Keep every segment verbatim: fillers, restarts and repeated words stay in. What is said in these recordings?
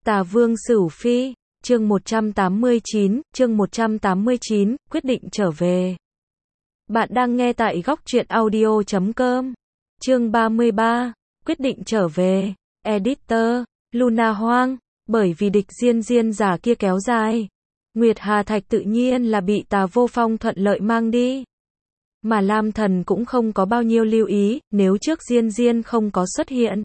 Tà Vương Sửu Phi, chương một trăm tám mươi chín, chương một trăm tám mươi chín, quyết định trở về. Bạn đang nghe tại góc truyện audio chấm com. Chương ba mươi ba, quyết định trở về. Editor, Luna Hoang, bởi vì địch diên diên giả kia kéo dài. Nguyệt Hà Thạch tự nhiên là bị Tà Vô Phong thuận lợi mang đi. Mà Lam Thần cũng không có bao nhiêu lưu ý, nếu trước Diên Diên không có xuất hiện.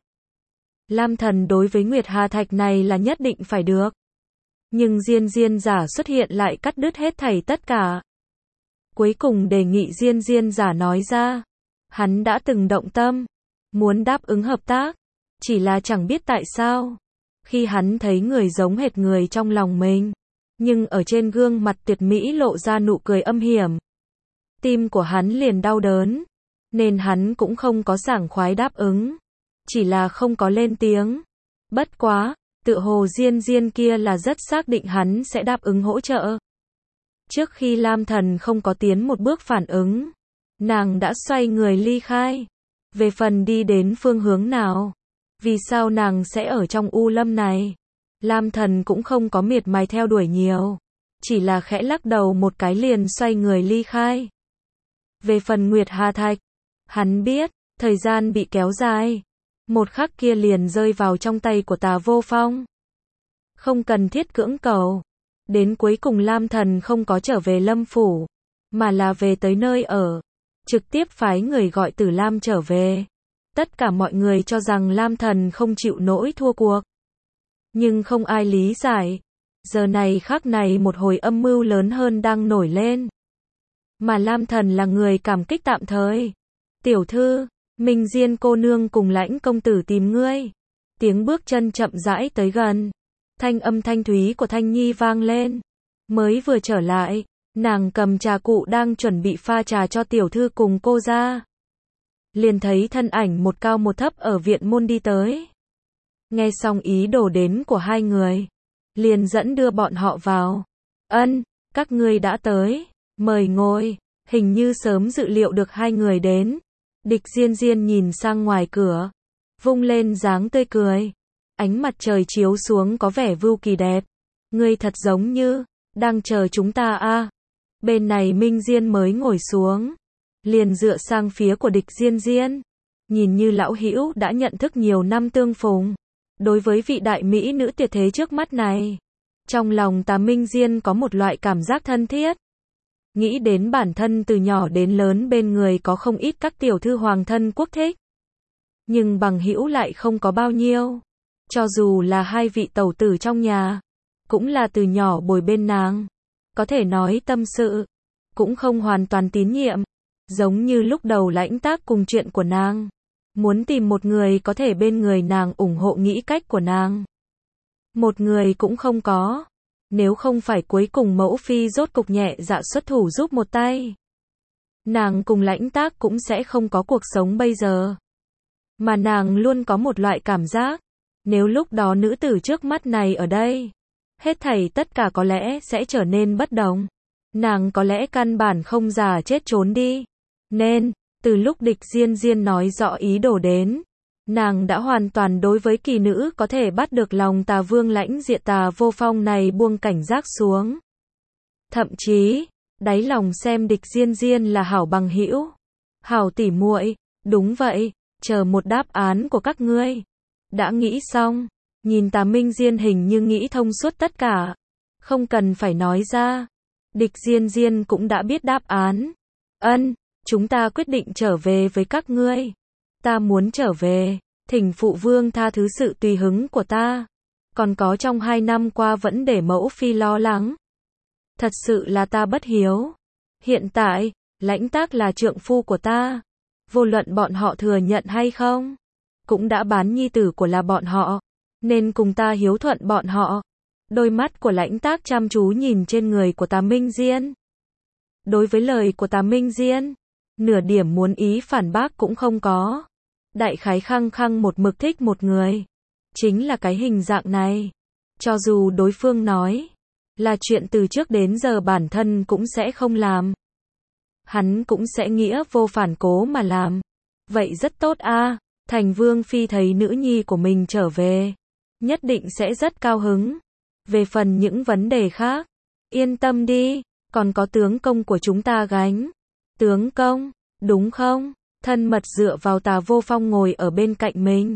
Lam Thần đối với Nguyệt Hà Thạch này là nhất định phải được. Nhưng Diên Diên giả xuất hiện lại cắt đứt hết thảy tất cả. Cuối cùng đề nghị Diên Diên giả nói ra. Hắn đã từng động tâm, muốn đáp ứng hợp tác, chỉ là chẳng biết tại sao. Khi hắn thấy người giống hệt người trong lòng mình, nhưng ở trên gương mặt tuyệt mỹ lộ ra nụ cười âm hiểm. Tim của hắn liền đau đớn, nên hắn cũng không có sảng khoái đáp ứng, chỉ là không có lên tiếng. Bất quá, tự hồ Diên Diên kia là rất xác định hắn sẽ đáp ứng hỗ trợ. Trước khi Lam Thần không có tiến một bước phản ứng, nàng đã xoay người ly khai. Về phần đi đến phương hướng nào, vì sao nàng sẽ ở trong u lâm này, Lam Thần cũng không có miệt mài theo đuổi nhiều, chỉ là khẽ lắc đầu một cái liền xoay người ly khai. Về phần Nguyệt Hà Thạch, hắn biết, thời gian bị kéo dài, một khắc kia liền rơi vào trong tay của Tà Vô Phong. Không cần thiết cưỡng cầu. Đến cuối cùng Lam Thần không có trở về Lâm Phủ, mà là về tới nơi ở, trực tiếp phái người gọi Tử Lam trở về. Tất cả mọi người cho rằng Lam Thần không chịu nổi thua cuộc. Nhưng không ai lý giải. Giờ này khắc này một hồi âm mưu lớn hơn đang nổi lên. Mà Lam Thần là người cảm kích tạm thời. Tiểu thư, Minh Diên cô nương cùng Lãnh công tử tìm ngươi. Tiếng bước chân chậm rãi tới gần. Thanh âm thanh thúy của Thanh Nhi vang lên. Mới vừa trở lại, nàng cầm trà cụ đang chuẩn bị pha trà cho tiểu thư cùng cô ra. Liền thấy thân ảnh một cao một thấp ở viện môn đi tới. Nghe xong ý đồ đến của hai người, liền dẫn đưa bọn họ vào. Ân, các ngươi đã tới, mời ngồi. Hình như sớm dự liệu được hai người đến. Địch Diên Diên nhìn sang ngoài cửa, vung lên dáng tươi cười. Ánh mặt trời chiếu xuống có vẻ vưu kỳ đẹp. Ngươi thật giống như đang chờ chúng ta a. À. Bên này Minh Diên mới ngồi xuống, liền dựa sang phía của Địch Diên Diên, nhìn như lão hữu đã nhận thức nhiều năm tương phùng. Đối với vị đại mỹ nữ tuyệt thế trước mắt này, trong lòng Tà Minh Diên có một loại cảm giác thân thiết. Nghĩ đến bản thân từ nhỏ đến lớn bên người có không ít các tiểu thư hoàng thân quốc thích, nhưng bằng hữu lại không có bao nhiêu. Cho dù là hai vị tẩu tử trong nhà, cũng là từ nhỏ bồi bên nàng, có thể nói tâm sự, cũng không hoàn toàn tín nhiệm. Giống như lúc đầu Lãnh Tác cùng chuyện của nàng, muốn tìm một người có thể bên người nàng ủng hộ nghĩ cách của nàng. Một người cũng không có. Nếu không phải cuối cùng mẫu phi rốt cục nhẹ dạ xuất thủ giúp một tay, nàng cùng Lãnh Tác cũng sẽ không có cuộc sống bây giờ. Mà nàng luôn có một loại cảm giác, nếu lúc đó nữ tử trước mắt này ở đây, hết thảy tất cả có lẽ sẽ trở nên bất đồng. Nàng có lẽ căn bản không già chết trốn đi. Nên, từ lúc Địch Diên Diên nói rõ ý đồ đến, nàng đã hoàn toàn đối với kỳ nữ có thể bắt được lòng Tà Vương lãnh diện Tà Vô Phong này buông cảnh giác xuống. Thậm chí, đáy lòng xem Địch Diên Diên là hảo bằng hữu, hảo tỉ muội. Đúng vậy, chờ một đáp án của các ngươi. Đã nghĩ xong, nhìn Tà Minh Diên hình như nghĩ thông suốt tất cả, không cần phải nói ra. Địch Diên Diên cũng đã biết đáp án. Ân, chúng ta quyết định trở về với các ngươi. Ta muốn trở về, thỉnh phụ vương tha thứ sự tùy hứng của ta. Còn có trong hai năm qua vẫn để mẫu phi lo lắng. Thật sự là ta bất hiếu. Hiện tại, Lãnh Tác là trượng phu của ta. Vô luận bọn họ thừa nhận hay không, cũng đã bán nhi tử của là bọn họ, nên cùng ta hiếu thuận bọn họ. Đôi mắt của Lãnh Tác chăm chú nhìn trên người của Tà Minh Diên. Đối với lời của Tà Minh Diên, nửa điểm muốn ý phản bác cũng không có. Đại khái khăng khăng một mực thích một người, chính là cái hình dạng này. Cho dù đối phương nói là chuyện từ trước đến giờ bản thân cũng sẽ không làm, hắn cũng sẽ nghĩa vô phản cố mà làm. Vậy rất tốt a. Thành Vương phi thấy nữ nhi của mình trở về, nhất định sẽ rất cao hứng. Về phần những vấn đề khác, yên tâm đi, còn có tướng công của chúng ta gánh. Tướng công, đúng không? Thân mật dựa vào Tà Vô Phong ngồi ở bên cạnh mình.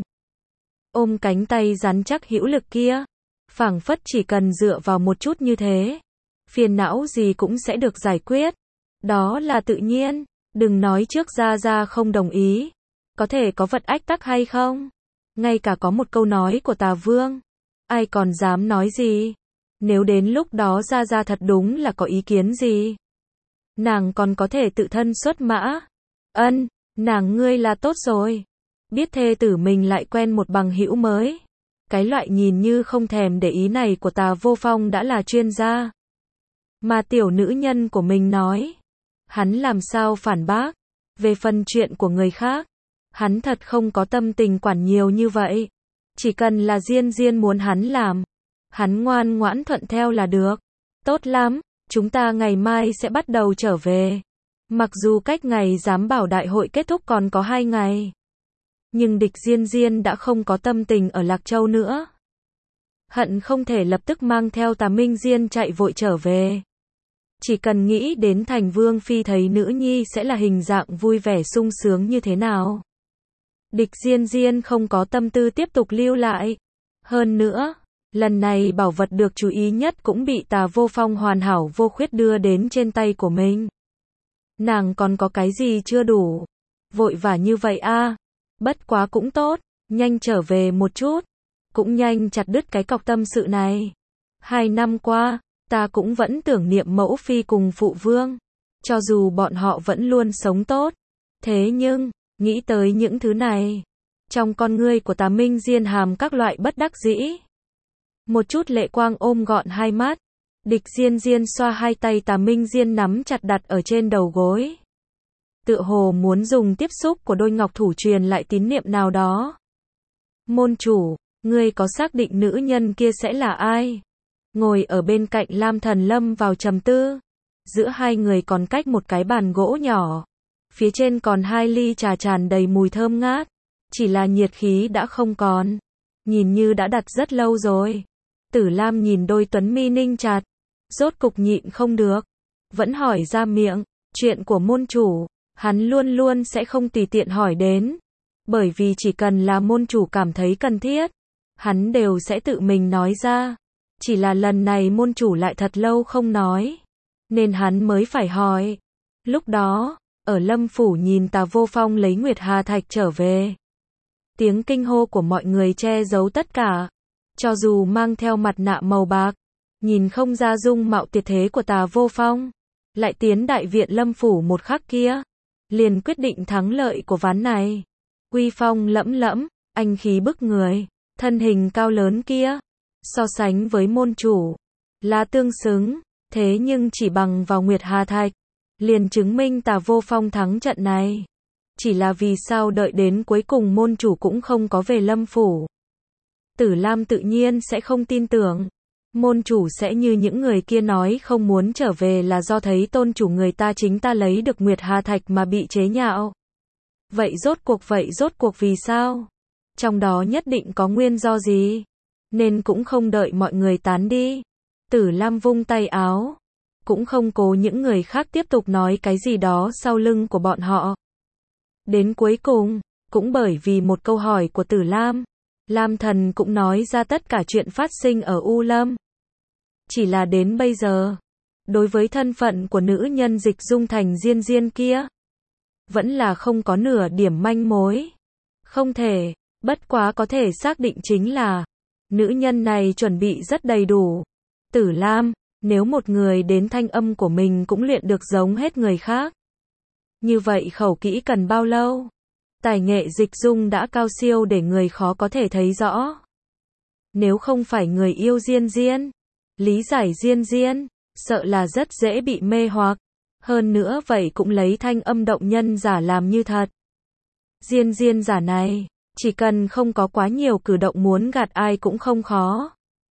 Ôm cánh tay rắn chắc hữu lực kia. Phảng phất chỉ cần dựa vào một chút như thế, phiền não gì cũng sẽ được giải quyết. Đó là tự nhiên, đừng nói trước Gia Gia không đồng ý. Có thể có vật ách tắc hay không? Ngay cả có một câu nói của Tà Vương, ai còn dám nói gì? Nếu đến lúc đó Gia Gia thật đúng là có ý kiến gì, nàng còn có thể tự thân xuất mã. Ân, nàng ngươi là tốt rồi. Biết thê tử mình lại quen một bằng hữu mới. Cái loại nhìn như không thèm để ý này của Tà Vô Phong đã là chuyên gia. Mà tiểu nữ nhân của mình nói, hắn làm sao phản bác. Về phần chuyện của người khác, hắn thật không có tâm tình quản nhiều như vậy. Chỉ cần là Diên Diên muốn hắn làm, hắn ngoan ngoãn thuận theo là được. Tốt lắm, chúng ta ngày mai sẽ bắt đầu trở về. Mặc dù cách ngày giám bảo đại hội kết thúc còn có hai ngày, nhưng Địch Diên Diên đã không có tâm tình ở Lạc Châu nữa. Hận không thể lập tức mang theo Tà Minh Diên chạy vội trở về. Chỉ cần nghĩ đến thành vương phi thấy nữ nhi sẽ là hình dạng vui vẻ sung sướng như thế nào. Địch Diên Diên không có tâm tư tiếp tục lưu lại. Hơn nữa, lần này bảo vật được chú ý nhất cũng bị Tà Vô Phong hoàn hảo vô khuyết đưa đến trên tay của mình. Nàng còn có cái gì chưa đủ? Vội vã như vậy a? À? Bất quá cũng tốt, nhanh trở về một chút, cũng nhanh chặt đứt cái cọc tâm sự này. Hai năm qua, ta cũng vẫn tưởng niệm mẫu phi cùng phụ vương, cho dù bọn họ vẫn luôn sống tốt. Thế nhưng, nghĩ tới những thứ này, trong con ngươi của Tà Minh Diên hàm các loại bất đắc dĩ. Một chút lệ quang ôm gọn hai mắt, Địch Diên Diên xoa hai tay Tà Minh Diên nắm chặt đặt ở trên đầu gối. Tựa hồ muốn dùng tiếp xúc của đôi ngọc thủ truyền lại tín niệm nào đó. Môn chủ, ngươi có xác định nữ nhân kia sẽ là ai? Ngồi ở bên cạnh Lam Thần lâm vào trầm tư. Giữa hai người còn cách một cái bàn gỗ nhỏ. Phía trên còn hai ly trà tràn đầy mùi thơm ngát. Chỉ là nhiệt khí đã không còn. Nhìn như đã đặt rất lâu rồi. Tử Lam nhìn đôi tuấn mi ninh chặt. Rốt cục nhịn không được. Vẫn hỏi ra miệng. Chuyện của môn chủ, hắn luôn luôn sẽ không tùy tiện hỏi đến. Bởi vì chỉ cần là môn chủ cảm thấy cần thiết, hắn đều sẽ tự mình nói ra. Chỉ là lần này môn chủ lại thật lâu không nói, nên hắn mới phải hỏi. Lúc đó, ở Lâm Phủ nhìn Tà Vô Phong lấy Nguyệt Hà Thạch trở về. Tiếng kinh hô của mọi người che giấu tất cả. Cho dù mang theo mặt nạ màu bạc, nhìn không ra dung mạo tuyệt thế của Tà Vô Phong, lại tiến đại viện Lâm Phủ một khắc kia, liền quyết định thắng lợi của ván này. Uy phong lẫm lẫm, anh khí bức người, thân hình cao lớn kia, so sánh với môn chủ, là tương xứng, thế nhưng chỉ bằng vào Nguyệt Hà Thạch, liền chứng minh Tà Vô Phong thắng trận này. Chỉ là vì sao đợi đến cuối cùng môn chủ cũng không có về Lâm Phủ. Tử Lam tự nhiên sẽ không tin tưởng. Môn chủ sẽ như những người kia nói không muốn trở về là do thấy tôn chủ người ta chính ta lấy được Nguyệt Hà Thạch mà bị chế nhạo. Vậy rốt cuộc vậy rốt cuộc vì sao? Trong đó nhất định có nguyên do gì? Nên cũng không đợi mọi người tán đi. Tử Lam vung tay áo. Cũng không cố những người khác tiếp tục nói cái gì đó sau lưng của bọn họ. Đến cuối cùng, cũng bởi vì một câu hỏi của Tử Lam, Lam Thần cũng nói ra tất cả chuyện phát sinh ở U Lâm. Chỉ là đến bây giờ, đối với thân phận của nữ nhân Dịch Dung thành Diên Diên kia, vẫn là không có nửa điểm manh mối. Không thể, bất quá có thể xác định chính là, nữ nhân này chuẩn bị rất đầy đủ. Tử Lam, nếu một người đến thanh âm của mình cũng luyện được giống hết người khác, như vậy khẩu kỹ cần bao lâu? Tài nghệ Dịch Dung đã cao siêu để người khó có thể thấy rõ. Nếu không phải người yêu Diên Diên, lý giải Diên Diên, sợ là rất dễ bị mê hoặc. Hơn nữa vậy cũng lấy thanh âm động nhân giả làm như thật. Diên Diên giả này, chỉ cần không có quá nhiều cử động muốn gạt ai cũng không khó.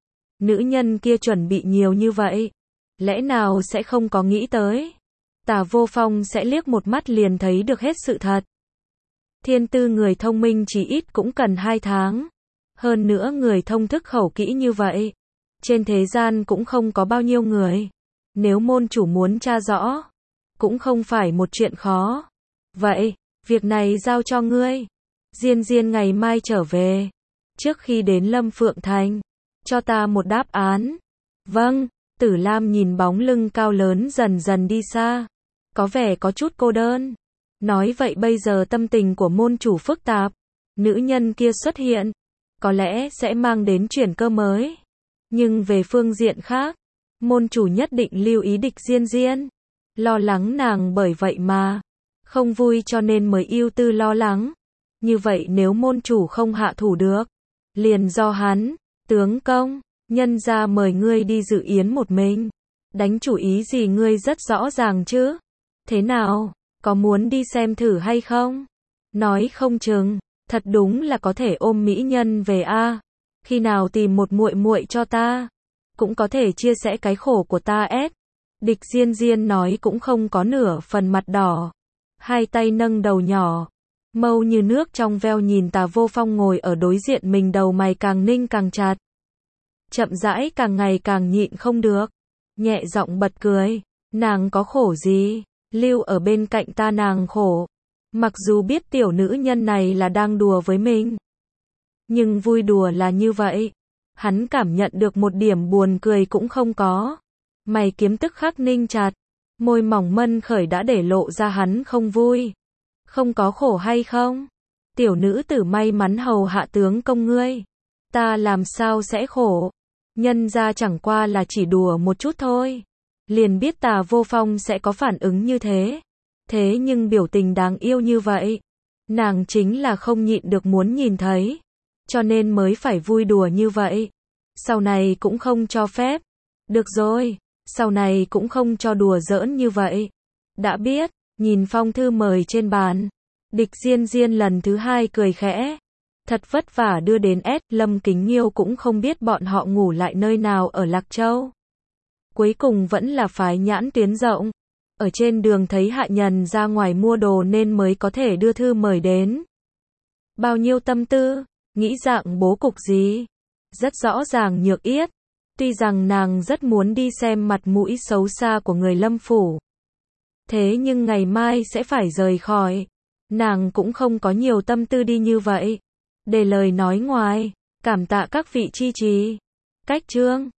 Nữ nhân kia chuẩn bị nhiều như vậy, lẽ nào sẽ không có nghĩ tới? Tà Vô Phong sẽ liếc một mắt liền thấy được hết sự thật. Thiên tư người thông minh chỉ ít cũng cần hai tháng. Hơn nữa người thông thức khẩu kỹ như vậy, trên thế gian cũng không có bao nhiêu người. Nếu môn chủ muốn tra rõ, cũng không phải một chuyện khó. Vậy, việc này giao cho ngươi. Diên Diên ngày mai trở về. Trước khi đến Lâm Phượng Thành, cho ta một đáp án. Vâng, Tử Lam nhìn bóng lưng cao lớn dần dần đi xa. Có vẻ có chút cô đơn. Nói vậy bây giờ tâm tình của môn chủ phức tạp. Nữ nhân kia xuất hiện, có lẽ sẽ mang đến chuyển cơ mới. Nhưng về phương diện khác, môn chủ nhất định lưu ý địch Diên Diên. Lo lắng nàng bởi vậy mà không vui cho nên mới ưu tư lo lắng. Như vậy nếu môn chủ không hạ thủ được, liền do hắn. Tướng công, nhân gia mời ngươi đi dự yến một mình. Đánh chủ ý gì ngươi rất rõ ràng chứ. Thế nào, có muốn đi xem thử hay không? Nói không chừng, thật đúng là có thể ôm mỹ nhân về a. Khi nào tìm một muội muội cho ta, cũng có thể chia sẻ cái khổ của ta ét. Địch Diên Diên nói cũng không có nửa phần mặt đỏ. Hai tay nâng đầu nhỏ, mâu như nước trong veo nhìn Tà Vô Phong ngồi ở đối diện mình, đầu mày càng ninh càng chặt. Chậm rãi càng ngày càng nhịn không được, nhẹ giọng bật cười. Nàng có khổ gì, lưu ở bên cạnh ta nàng khổ. Mặc dù biết tiểu nữ nhân này là đang đùa với mình, nhưng vui đùa là như vậy. Hắn cảm nhận được một điểm buồn cười cũng không có. Mày kiếm tức khắc ninh chặt, môi mỏng mân khởi đã để lộ ra hắn không vui. Không có khổ hay không? Tiểu nữ tử may mắn hầu hạ tướng công ngươi. Ta làm sao sẽ khổ? Nhân ra chẳng qua là chỉ đùa một chút thôi. Liền biết Tà Vô Phong sẽ có phản ứng như thế. Thế nhưng biểu tình đáng yêu như vậy, nàng chính là không nhịn được muốn nhìn thấy. Cho nên mới phải vui đùa như vậy. Sau này cũng không cho phép. Được rồi, sau này cũng không cho đùa giỡn như vậy. Đã biết, nhìn phong thư mời trên bàn. Địch Diên Diên lần thứ hai cười khẽ. Thật vất vả đưa đến S, Lâm Kính Nghiêu cũng không biết bọn họ ngủ lại nơi nào ở Lạc Châu. Cuối cùng vẫn là phái nhãn tuyến rộng. Ở trên đường thấy hạ nhân ra ngoài mua đồ nên mới có thể đưa thư mời đến. Bao nhiêu tâm tư, nghĩ dạng bố cục gì. Rất rõ ràng Nhược Yết. Tuy rằng nàng rất muốn đi xem mặt mũi xấu xa của người Lâm phủ. Thế nhưng ngày mai sẽ phải rời khỏi. Nàng cũng không có nhiều tâm tư đi như vậy. Để lời nói ngoài, cảm tạ các vị chi trì. Cách chương